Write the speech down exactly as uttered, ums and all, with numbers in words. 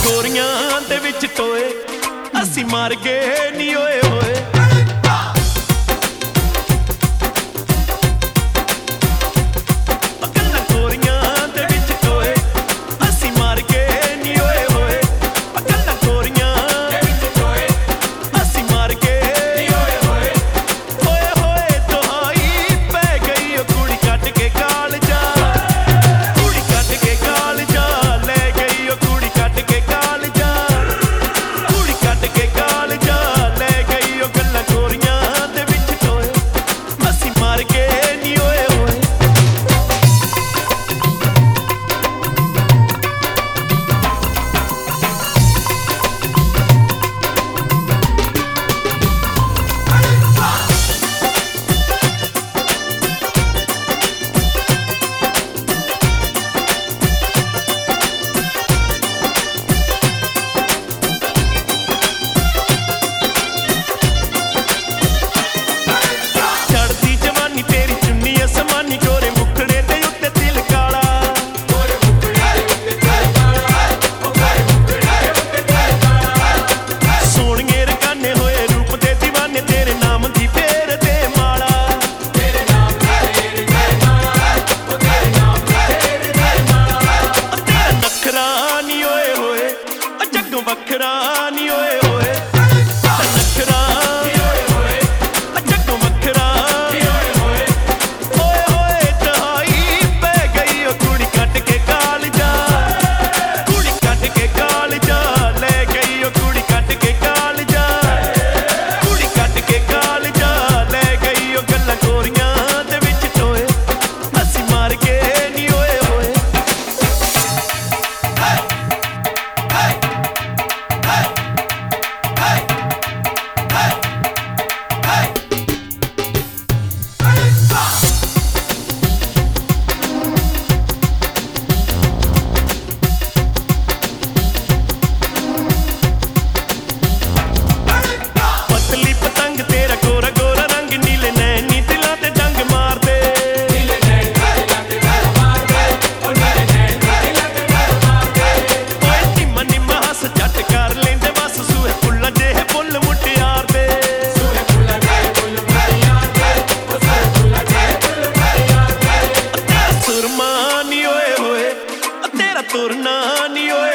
गोरियां दे विच टोए असी मार गए नी ओए होए। वखरा नी ओए होए नखरा जग्गों वखरा ओए होए तहाई पै गई ओ कुड़ी कट के कालजा कुड़ी कट के कालजा ले गई ओ कुड़ी कट के कालजा कुड़ी कट के कालजा ले गई ओ गल्लां गोरियां दे विच टोए असी मार के नी ओए होए। तुरना नी ओए